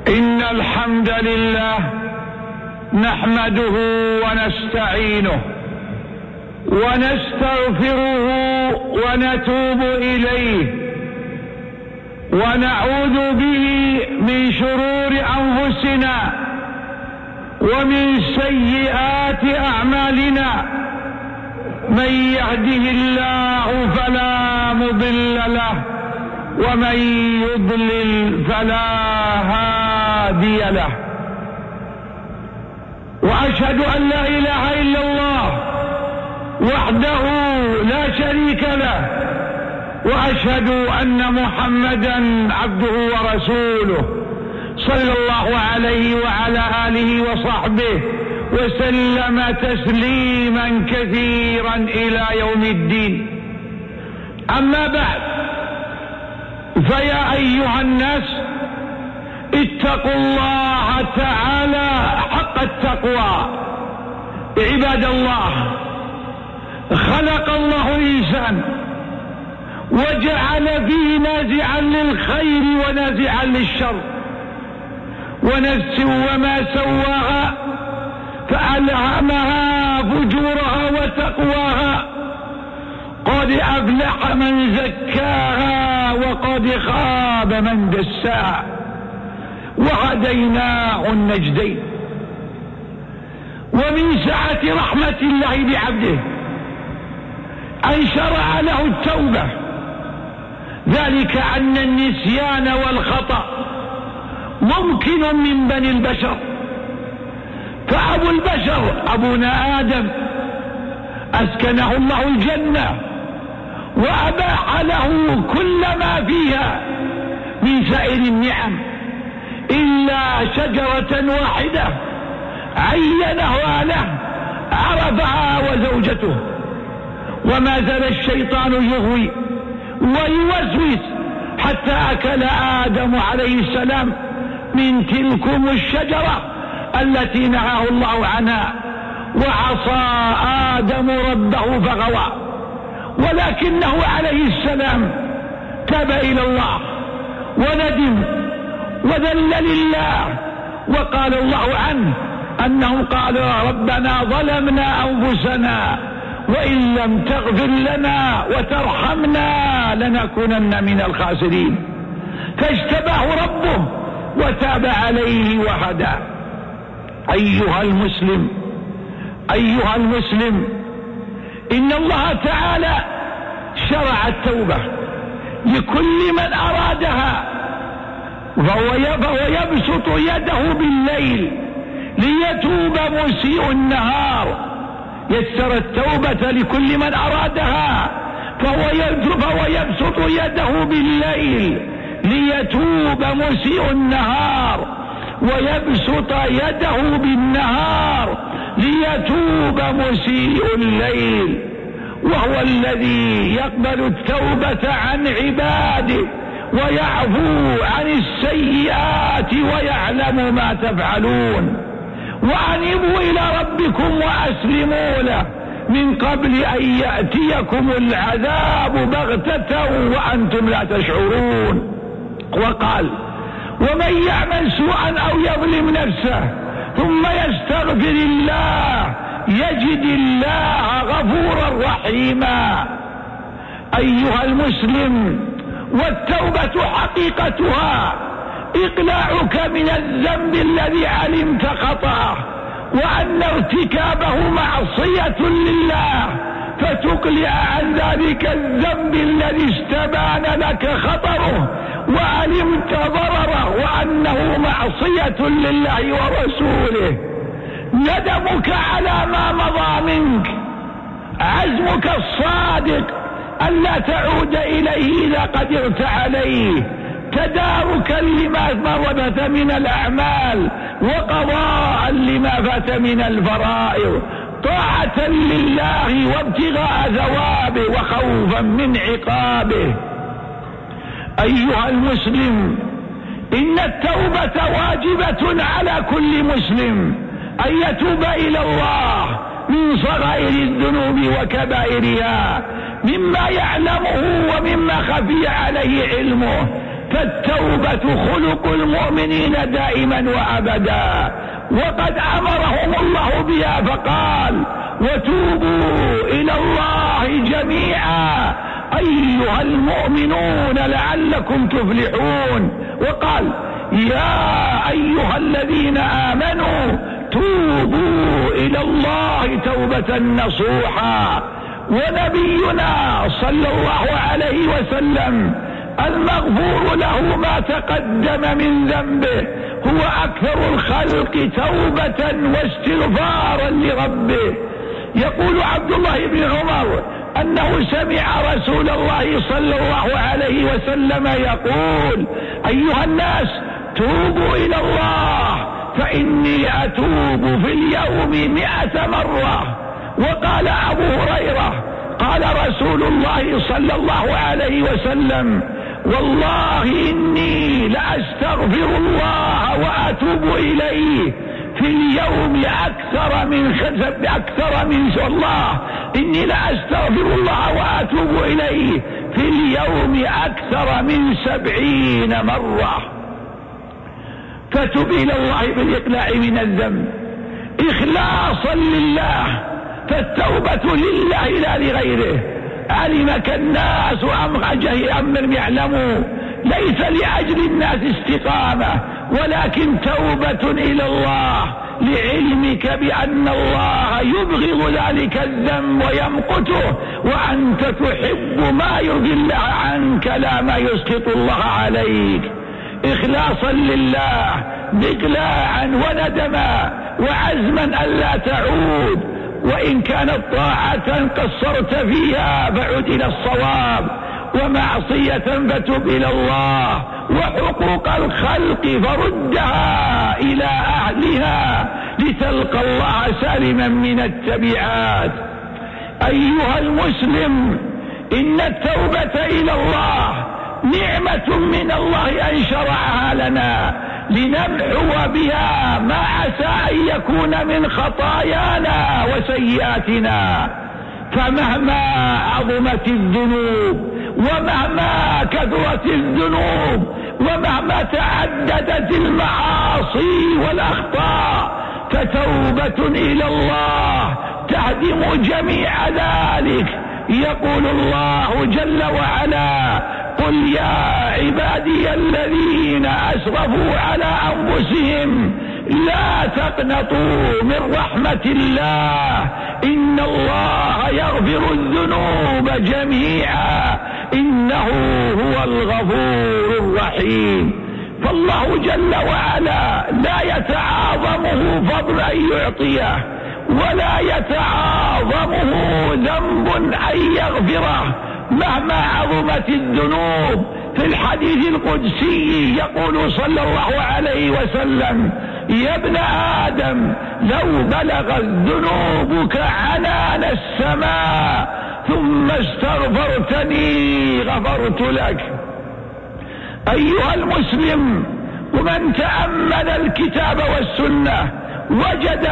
إن الحمد لله نحمده ونستعينه ونستغفره ونتوب إليه ونعوذ به من شرور أنفسنا ومن سيئات أعمالنا. من يهده الله فلا مضل له ومن يضلل فلا هادي له. وأشهد أن لا إله إلا الله وحده لا شريك له، وأشهد أن محمدا عبده ورسوله صلى الله عليه وعلى آله وصحبه وسلم تسليما كثيرا إلى يوم الدين. أما بعد، فيا أيها الناس اتقوا الله تعالى حق التقوى. عباد الله، خلق الله الإنسان وجعل فيه نازعا للخير ونازعا للشر، ونفس وما سواها فألهمها فجورها وتقواها. قد أفلح من زكاها وقد خاب من دساها، وهديناه النجدين. ومن سعة رحمة الله بعبده أن شرع له التوبة، ذلك أن النسيان والخطأ ممكن من بني البشر، فأبو البشر أبونا آدم أسكنه الله الجنة وأباح له كل ما فيها من سائر النعم إلا شجرة واحدة عينها له عرفها وزوجته. وما زال الشيطان يغوي ويوسوس حتى أكل آدم عليه السلام من تلكم الشجرة التي نهاه الله عنها، وعصى آدم ربه فغوى. ولكنه عليه السلام تاب إلى الله وندم وذل لله، وقال الله عنه أنه قال: ربنا ظلمنا أنفسنا وإن لم تغفر لنا وترحمنا لنكونن من الخاسرين. فاجتباه ربه وتاب عليه وهدى. أيها المسلم، إن الله تعالى شرع التوبة لكل من أرادها، فهو يبسط يده بالليل ليتوب مسيء النهار. يسر التوبة لكل من أرادها، فهو يبسط يده بالليل ليتوب مسيء النهار، ويبسط يده بالنهار ليتوب مسيء الليل. وهو الذي يقبل التوبة عن عباده ويعفو عن السيئات ويعلم ما تفعلون. وأنيبوا إلى ربكم وأسلموا له من قبل أن يأتيكم العذاب بغتة وأنتم لا تشعرون. وقال: ومن يعمل سوءا أو يظلم نفسه ثم يستغفر الله يجد الله غفورا رحيما. أيها المسلم، والتوبة حقيقتها إقلاعك من الذنب الذي علمت خطأه وأن ارتكابه معصية لله، فتقلع عن ذلك الذنب الذي استبان لك خطره وعلمت ضرره وأنه معصية لله ورسوله. ندمك على ما مضى منك، عزمك الصادق ألا تعود إليه إذا قدرت عليه، تداركا لما مربت من الأعمال وقضاء لما فات من الفرائض، طاعة لله وابتغاء ثوابه وخوفا من عقابه. أيها المسلم، إن التوبة واجبة على كل مسلم أن يتوب إلى الله من صغائر الذنوب وكبائرها، مما يعلمه ومما خفي عليه علمه، فالتوبة خلق المؤمنين دائما وأبدا، وقد أمرهم الله بها فقال: وتوبوا إلى الله جميعا أيها المؤمنون لعلكم تفلحون. وقال: يا أيها الذين آمنوا توبوا إلى الله توبة نصوحا. ونبينا صلى الله عليه وسلم المغفور له ما تقدم من ذنبه هو أكثر الخلق توبة واستغفارا لربه. يقول عبد الله بن عمر أنه سمع رسول الله صلى الله عليه وسلم يقول: أيها الناس توبوا إلى الله فإني أتوب في اليوم 100 مرة. وقال أبو هريرة: قال رسول الله صلى الله عليه وسلم: والله إني لأستغفر الله وأتوب إليه في اليوم أكثر من والله إني لأستغفر الله وأتوب إليه في اليوم أكثر من 70 مرة. فتب إلى الله بالإقلاع من الذنب إخلاصا لله، فالتوبة لله لا لغيره. علمك الناس أم لم يعلموا، ليس لأجل الناس استقامة، ولكن توبة إلى الله لعلمك بأن الله يبغض ذلك الذنب ويمقته، وأنت تحب ما يرضي الله عنك لا ما يسخط الله عليك. إخلاصا لله بإقلاعا وندما وعزما ألا تعود، وإن كانت طاعة قصرت فيها فعد إلى الصواب، ومعصية فتب إلى الله، وحقوق الخلق فردها إلى أهلها لتلقى الله سالما من التبعات. أيها المسلم، إن التوبة إلى الله نعمة من الله أن شرعها لنا لنمحو بها ما عسى أن يكون من خطايانا وسيئاتنا. فمهما عظمت الذنوب ومهما كثرت الذنوب ومهما تعددت المعاصي والأخطاء، فتوبة إلى الله تهدم جميع ذلك. يقول الله جل وعلا: قل يا عبادي الذين أسرفوا على أنفسهم لا تقنطوا من رحمة الله إن الله يغفر الذنوب جميعا إنه هو الغفور الرحيم. فالله جل وعلا لا يتعاظمه فضل أن يعطيه، ولا يتعاظمه ذنب أن يغفره مهما عظمت الذنوب. في الحديث القدسي يقول صلى الله عليه وسلم: يا ابن آدم لو بلغت ذنوبك عنان السماء ثم استغفرتني غفرت لك. أيها المسلم، ومن تأمل الكتاب والسنة وجد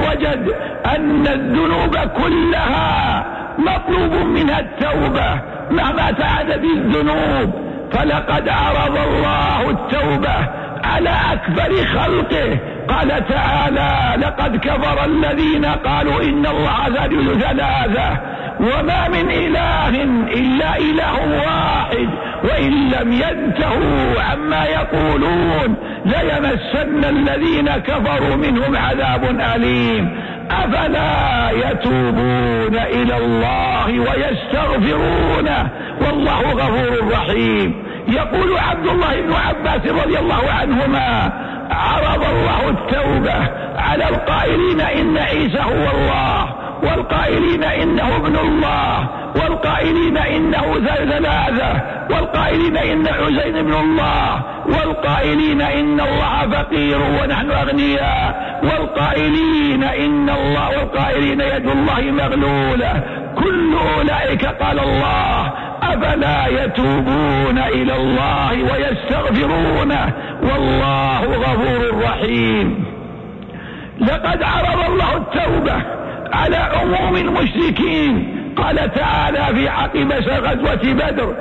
أن الذنوب كلها مطلوب منها التوبة مهما تعدت الذنوب. فلقد عرض الله التوبة على أكبر خلقه، قال تعالى: لقد كفر الذين قالوا إن الله ثالث ثلاثة وما من إله إلا إله واحد وإن لم ينتهوا عما يقولون ليمسن الذين كفروا منهم عذاب أليم. أفلا يتوبون إلى الله ويستغفرونه والله غفور رحيم. يقول عبد الله بن عباس رضي الله عنهما: عرض الله التوبة على القائلين إن عيسى هو الله، والقائلين إنه ابن الله، والقائلين إنه ثلاثة، والقائلين إن عزير ابن الله، والقائلين إن الله فقير ونحن أغنياء، والقائلين إن الله، والقائلين يد الله مغلولة. كل أولئك قال الله: أفلا يتوبون إلى الله ويستغفرونه والله غفور رحيم. لقد عرض الله التوبة على عموم المشركين قال تعالى في عقب غزوة بدر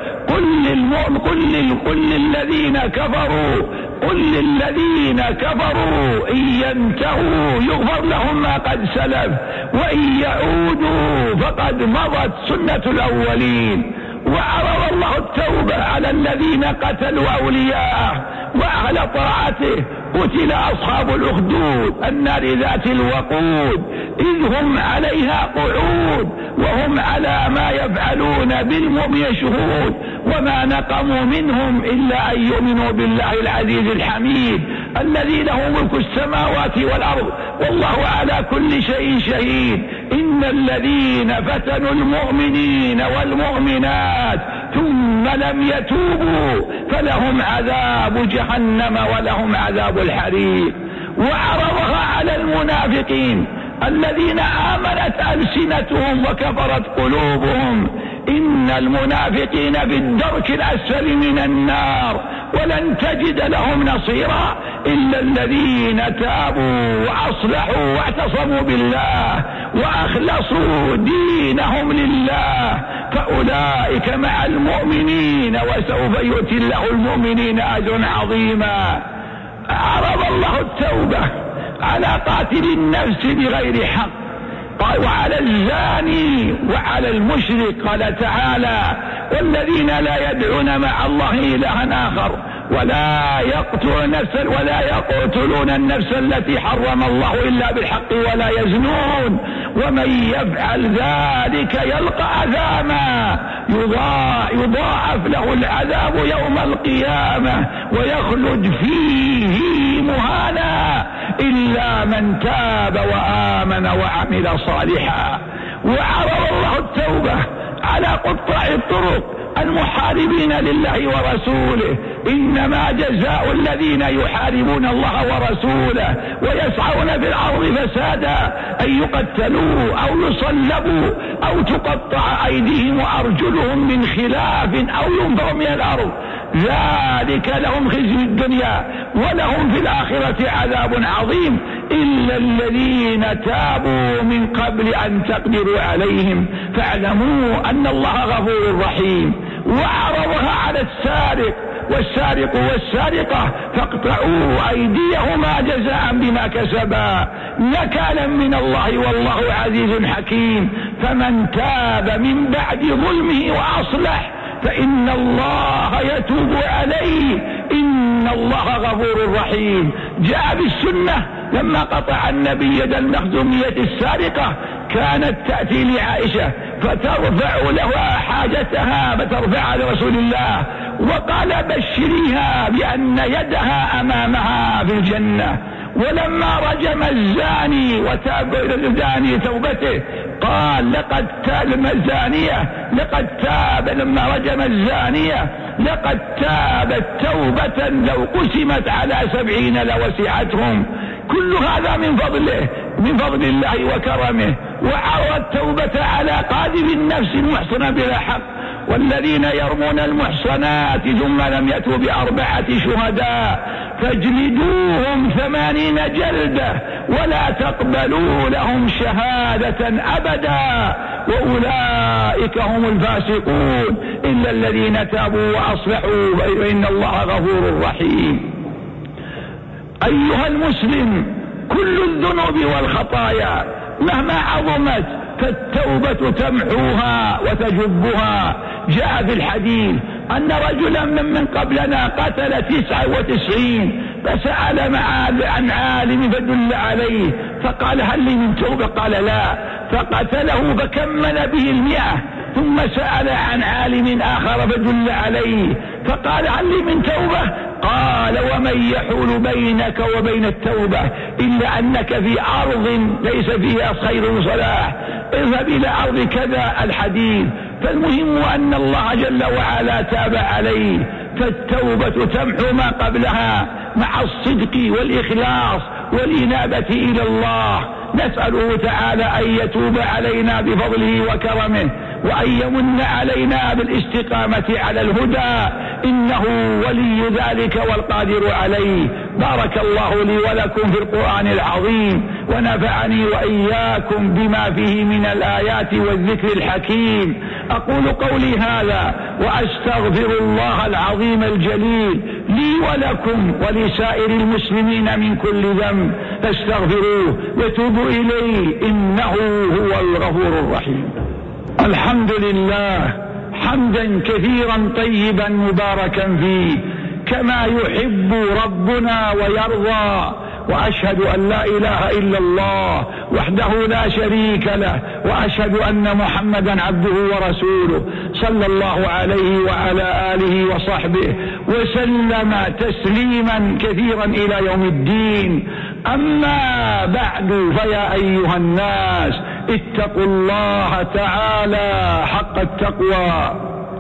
قل للذين كفروا إن ينتهوا يغفر لهم ما قد سلف وإن يعودوا فقد مضت سنة الأولين. وعرض الله التوبة على الذين قتلوا أولياءه وعلى طاعته. قتل أصحاب الأخدود النار ذات الوقود إذ هم عليها قعود وهم على ما يفعلون بالمؤمنين شهود وما نقموا منهم إلا أن يؤمنوا بالله العزيز الحميد الذي له ملك السماوات والأرض والله على كل شيء شهيد. إن الذين فتنوا المؤمنين والمؤمنات ثم لم يتوبوا فلهم عذاب جهنم ولهم عذاب الحريق. وعرضها على المنافقين الذين آمنت ألسنتهم وكفرت قلوبهم. إن المنافقين في الدرك الأسفل من النار ولن تجد لهم نصيرا إلا الذين تابوا وأصلحوا واعتصموا بالله وأخلصوا دينهم لله فأولئك مع المؤمنين وسوف يؤتي الله المؤمنين أجرا عظيما. عرض الله التوبة على قاتل النفس بغير حق وعلى الزاني وعلى المشرك. قال تعالى والذين لا يدعون مع الله إلها آخر ولا يقتلون النفس التي حرم الله إلا بالحق ولا يزنون ومن يفعل ذلك يلقى أثاما يضاعف له العذاب يوم القيامة ويخلد فيه مهانا إلا من تاب وآمن وعمل صالحا. وعرض الله التوبة على قطاع الطرق المحاربين لله ورسوله. إنما جزاء الذين يحاربون الله ورسوله ويسعون في الأرض فسادا أن يقتلوا أو يصلبوا أو تقطع أيديهم وأرجلهم من خلاف أو ينفوا من الأرض ذلك لهم خزي الدنيا ولهم في الآخرة عذاب عظيم إلا الذين تابوا من قبل أن تقدروا عليهم فاعلموا أن الله غفور رحيم. وعرضها على والسارق والسارقة فاقطعوا أيديهما جزاء بما كسبا نكالا من الله والله عزيز حكيم. فمن تاب من بعد ظلمه وأصلح فإن الله يتوب عليه إن الله غفور رحيم. جاء بالسنة لما قطع النبي يد المخزومية السارقة كانت تأتي لعائشة فترفع لها حاجتها فترفع لرسول الله وقال بشريها بأن يدها أمامها في الجنة. ولما رجم الزاني وتاب إلى الزاني توبته قال لقد تاب لما رجم الزانية لقد تابت توبة لو قسمت على 70 لوسعتهم. كل هذا من فضل الله وكرمه. وعرض التوبة على قاذف النفس المحصنة بلا حق والذين يرمون المحصنات ثم لم يأتوا ب4 شهداء فاجلدوهم 80 جلدة ولا تقبلوا لهم شهادة أبدا وأولئك هم الفاسقون إلا الذين تابوا وأصلحوا فإن الله غفور رحيم. أيها المسلم كل الذنوب والخطايا مهما عظمت فالتوبة تمحوها وتجبها. جاء في الحديث أن رجلا من قبلنا قتل 99 فسأل عن عالم فدل عليه فقال هل لي من توبة؟ قال لا فقتله فكمل به 100 ثم سأل عن عالم آخر فدل عليه فقال هل لي من توبة؟ قال ومن يحول بينك وبين التوبة إلا أنك في أرض ليس فيها خير وصلاح اذهب إلى أرض كذا الحديث. فالمهم أن الله جل وعلا تاب عليه فالتوبة تمحو ما قبلها مع الصدق والإخلاص والإنابة إلى الله. نسأله تعالى أن يتوب علينا بفضله وكرمه وأن يمن علينا بالاستقامة على الهدى، إنه ولي ذلك والقادر عليه. بارك الله لي ولكم في القرآن العظيم، ونفعني وإياكم بما فيه من الآيات والذكر الحكيم. أقول قولي هذا وأستغفر الله العظيم الجليل لي ولكم ولسائر المسلمين من كل ذنب، فاستغفروه وتوبوا إليه إنه هو الغفور الرحيم. الحمد لله حمدا كثيرا طيبا مباركا فيه كما يحب ربنا ويرضى، وأشهد أن لا إله إلا الله وحده لا شريك له، وأشهد أن محمدا عبده ورسوله صلى الله عليه وعلى آله وصحبه وسلم تسليما كثيرا إلى يوم الدين. أما بعد، فيا أيها الناس اتقوا الله تعالى حق التقوى.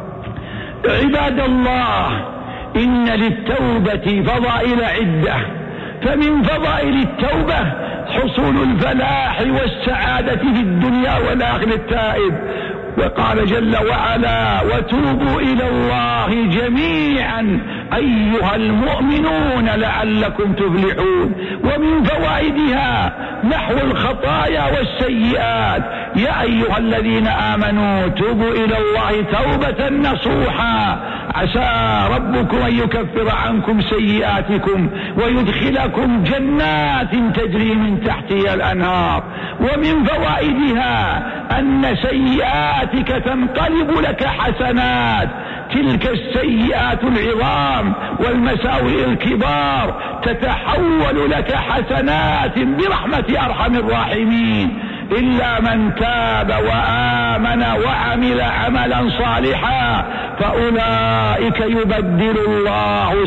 عباد الله، إن للتوبة فضائل عدة، فمن فضائل التوبة حصول الفلاح والسعادة في الدنيا والآخرة التائب. وقال جل وعلا: وتوبوا إلى الله جميعا أيها المؤمنون لعلكم تفلحون. ومن فوائدها محو الخطايا والسيئات. يا أيها الذين آمنوا توبوا إلى الله توبة نصوحا عسى ربكم أن يكفر عنكم سيئاتكم ويدخلكم جنات تجري من تحتها الأنهار. ومن فوائدها أن سيئاتك تنقلب لك حسنات، تلك السيئات العظام والمساوئ الكبار تتحول لك حسنات برحمة أرحم الراحمين. إلا من تاب وآمن وعمل عملا صالحا فأولئك يبدل الله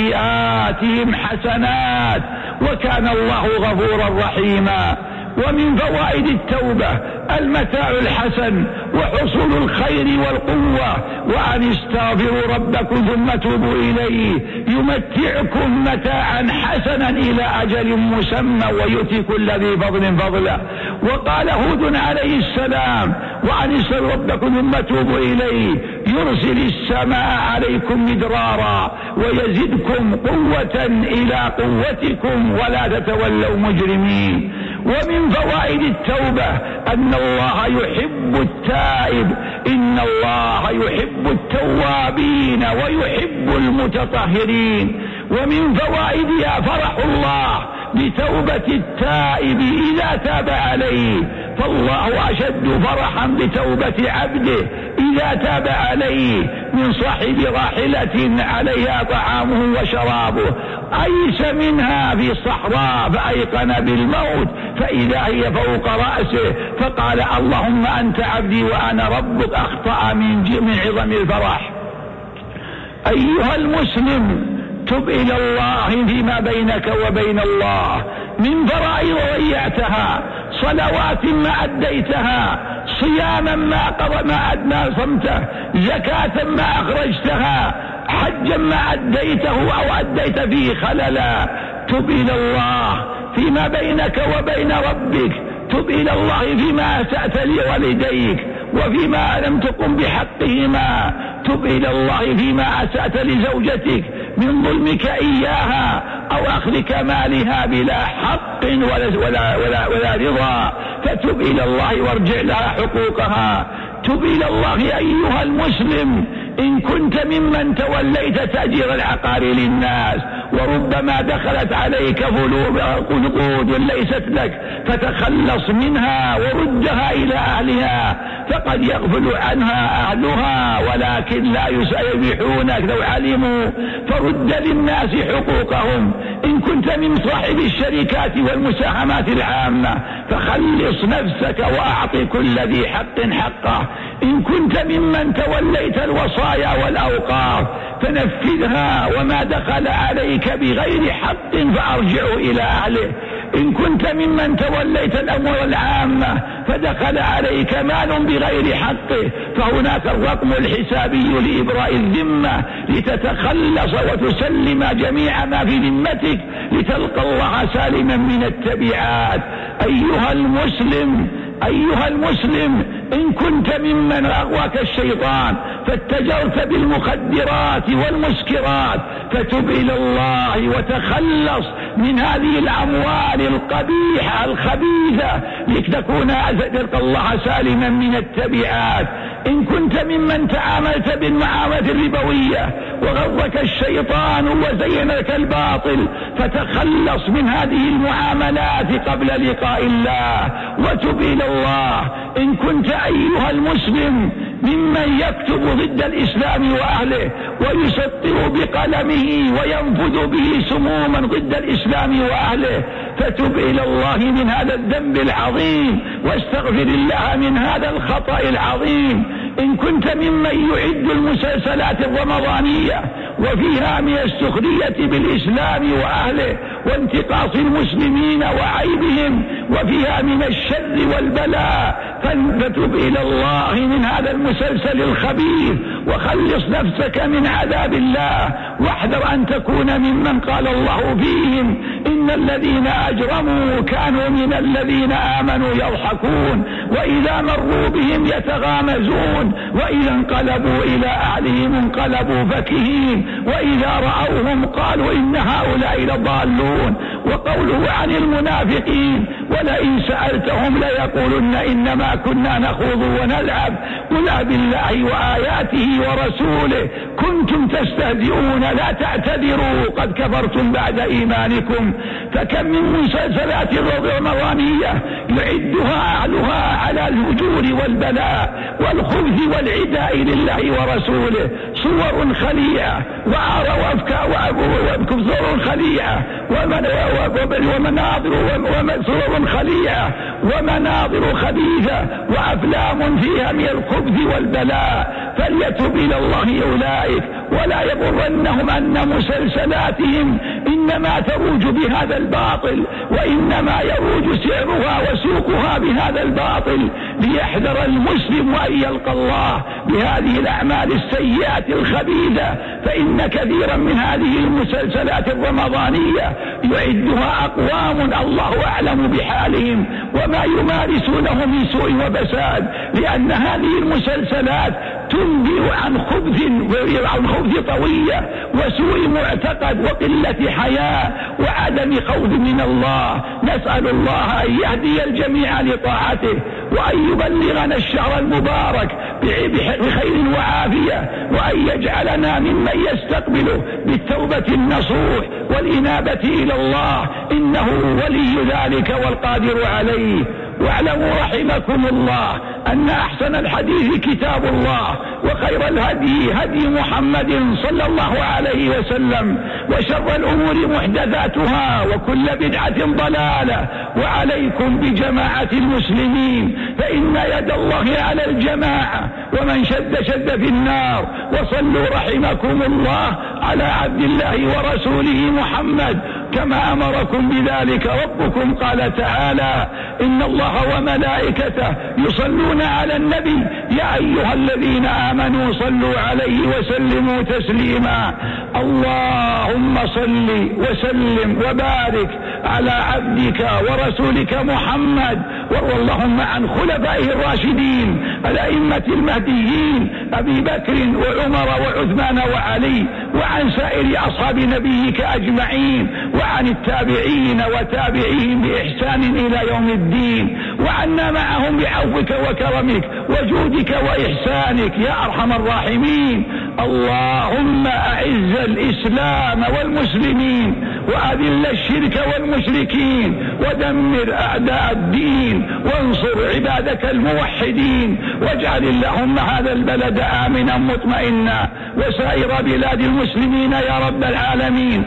سيئاتهم حسنات وكان الله غفورا رحيما. ومن فوائد التوبة المتاع الحسن وحصول الخير والقوة. وأن استغفروا ربكم ثم توبوا إليه يمتعكم متاعا حسنا إلى أجل مسمى ويؤتي كل ذي فضل فضله. وقال هود عليه السلام: وأن استغفروا ربكم ثم توبوا إليه يرسل السماء عليكم مدرارا ويزدكم قوة إلى قوتكم ولا تتولوا مجرمين. ومن فوائد التوبة أن الله يحب التائب، إن الله يحب التوابين ويحب المتطهرين. ومن فوائدها فرح الله بتوبة التائب إذا تاب عليه، فالله أشد فرحا بتوبة عبده إذا تاب عليه من صاحب راحلة عليها طعامه وشرابه أيس منها في الصحراء فأيقن بالموت فإذا هي فوق رأسه فقال: اللهم أنت عبدي وأنا ربك، أخطأ من عظم الفرح. أيها المسلم، تب إلى الله فيما بينك وبين الله من فرائض ضيعتها، صلوات ما أديتها، صياما ما صمته، زكاة ما أخرجتها، حجا ما أديته أو أديت فيه خللا. تب إلى الله فيما بينك وبين ربك، تب إلى الله فيما أسأت لوالديك وفيما لم تقم بحقهما، تب إلى الله فيما أسأت لزوجتك من ظلمك إياها أو أخذك مالها بلا حق ولا رضا، فتب إلى الله وارجع لها حقوقها. تب إلى الله أيها المسلم إن كنت ممن توليت تأجير العقار للناس وربما دخلت عليك نقود ليست لك، فتخلص منها وردها إلى أهلها، فقد يغفل عنها أهلها ولكن لا يسيبحونك لو علموا، فرد للناس حقوقهم. إن كنت من صاحب الشركات والمساهمات العامة فخلص نفسك وأعطي كل ذي حق حقه. إن كنت ممن توليت الوصايا والأوقاف فنفذها، وما دخل عليك بغير حق فأرجعه إلى أهله. إن كنت ممن توليت الأمور العامة فدخل عليك مال بغير حقه فهناك الرقم الحسابي لإبراء الذمة لتتخلص وتسلم جميع ما في ذمتك لتلقى الله سالما من التبعات. أيها المسلم إن كنت ممن أغواك الشيطان فاتجرت بالمخدرات والمسكرات فتب إلى الله وتخلص من هذه الأموال القبيحة الخبيثة لتكون تلقى الله سالما من التبعات. إن كنت ممن تعاملت بالمعاملة الربوية وغرك الشيطان وزين لك الباطل فتخلص من هذه المعاملات قبل لقاء الله وتب إلى الله. إن كنت أيها المسلم ممن يكتب ضد الإسلام وأهله ويسطر بقلمه وينفذ به سموما ضد الإسلام وأهله فتب إلى الله من هذا الذنب العظيم واستغفر الله من هذا الخطأ العظيم. إن كنت ممن يعد المسلسلات الرمضانية وفيها من السخرية بالإسلام وأهله وانتقاص المسلمين وعيبهم وفيها من الشر والبلاء فتب إلى الله من هذا المسلسل الخبيث وخلص نفسك من عذاب الله واحذر أن تكون ممن قال الله فيهم إن الذين أجرموا كانوا من الذين آمنوا يضحكون وإذا مروا بهم يتغامزون وإذا انقلبوا إلى أهلهم انقلبوا فكهين وإذا رأوهم قالوا إن هؤلاء لضالون. وقوله عن المنافقين ولئن سألتهم ليقولن إنما كنا نخوض ونلعب قل بالله وآياته ورسوله كنتم تستهزئون لا تعتذروا قد كفرتم بعد إيمانكم. فكم من مسلسلات الرمضانية يعدها أهلها على الفجور والبلاء والخبث والعداء لله ورسوله صور خليعة صور خليعة ومناظر صور خليعة ومناظر خبيثة وأفلام فيها من الخبث والبلاء فليتوب إلى الله أولئك ولا يغرنهم أن مسلسلاتهم إنما تروج بهذا الباطل وإنما يروج سعرها وسوقها بهذا الباطل. ليحذر المسلم أن يلقى الله بهذه الأعمال السيئة الخبيثة فإن كثيرا من هذه المسلسلات الرمضانية يعدها أقوام الله أعلم بحالهم وما يمارسونه من سوء وبساد لأن هذه المسلسلات تنبئ عن خبث طوية وسوء معتقد وقلة حياء وعدم خوف من الله. نسأل الله أن يهدي الجميع لطاعته وأن يبلغنا الشهر المبارك بخير وعافية وأن يجعلنا ممن يستقبله بالتوبة النصوح والإنابة إلى الله إنه ولي ذلك والقادر عليه. واعلموا رحمكم الله أن أحسن الحديث كتاب الله وخير الهدي هدي محمد صلى الله عليه وسلم وشر الأمور محدثاتها وكل بدعة ضلالة وعليكم بجماعة المسلمين فإن يد الله على الجماعة ومن شد في النار. وصلوا رحمكم الله على عبد الله ورسوله محمد كما أمركم بذلك ربكم قال تعالى إن الله وملائكته يصلون على النبي يا أيها الذين آمنوا صلوا عليه وسلموا تسليما. اللهم صل وسلم وبارك على عبدك ورسولك محمد وارض اللهم عن خلفائه الراشدين الأئمة المهديين أبي بكر وعمر وعثمان وعلي وعن سائر أصحاب نبيك أجمعين وعن التابعين وتابعيهم بإحسان إلى يوم الدين وعنا معهم بعفوك وكرمك وجودك وإحسانك يا أرحم الراحمين. اللهم أعز الإسلام والمسلمين وأذل الشرك والمشركين ودمر أعداء الدين وانصر عبادك الموحدين واجعل اللهم هذا البلد آمنا مطمئنا وسائر بلاد المسلمين يا رب العالمين.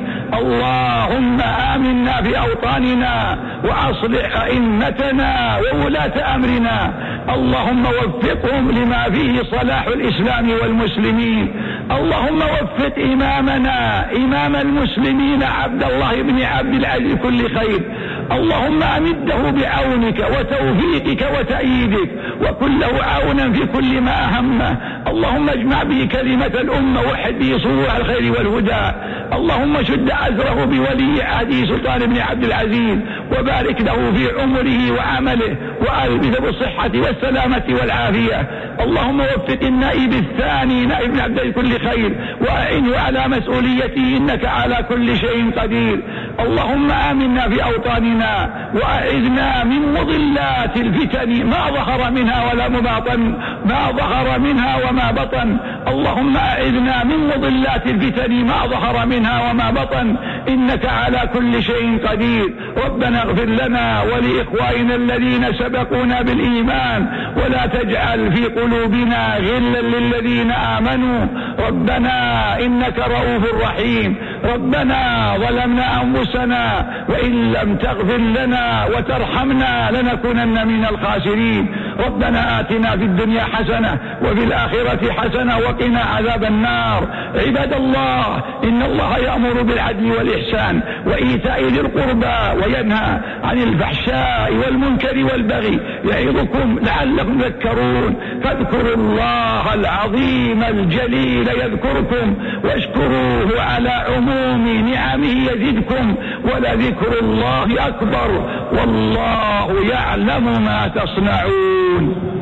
اللهم آمنا في أوطاننا وأصلح أئمتنا وولاة أمرنا اللهم وفقهم لما فيه صلاح الإسلام والمسلمين. اللهم وفق إمامنا إمام المسلمين عبد الله بن عبد العزيز كل خير. اللهم أمده بعونك وتوفيقك وتأييدك وكن له عونا في كل ما أهمه. اللهم اجمع به كلمة الأمة وحد به صروح الخير والهدى. اللهم شد أزره بولي عهده سلطان بن عبد العزيز، وبارك له في عمره وعمله، وألبسه بالصحة والسلامة والعافية. اللهم وفق النائب الثاني نائب بن عبد كل خير، وأعنه على مسؤوليته، إنك على كل شيء قدير. اللهم آمنا في أوطاننا، وأعذنا من مضلات الفتن ما ظهر منها ولا مباطن، ما ظهر منها وما بطن. اللهم أعذنا من مضلات الفتن ما ظهر منها وما بطن، إنك على كل شيء قدير. ربنا اغفر لنا ولإخواننا الذين سبقونا بالإيمان، ولا تجعل في قلوبنا غلا للذين آمنوا. ربنا إنك رؤوف رحيم. ربنا ظلمنا أنفسنا، وإن لم تغفر لنا وترحمنا لنكونن من الخاسرين. ربنا آتنا في الدنيا حسنة وفي الآخرة حسنة وقنا عذاب النار. عباد الله، إن الله يأمر بالعدل والإحسان وإيتاء ذي القربى، وينهى عن الفحشاء والمنكر والبغي، يعظكم لعلكم تذكرون. فاذكروا الله العظيم الجليل يذكركم، واشكروه على عموم نعمه يزدكم، ولذكر الله أكبر، والله يعلم ما تصنعون.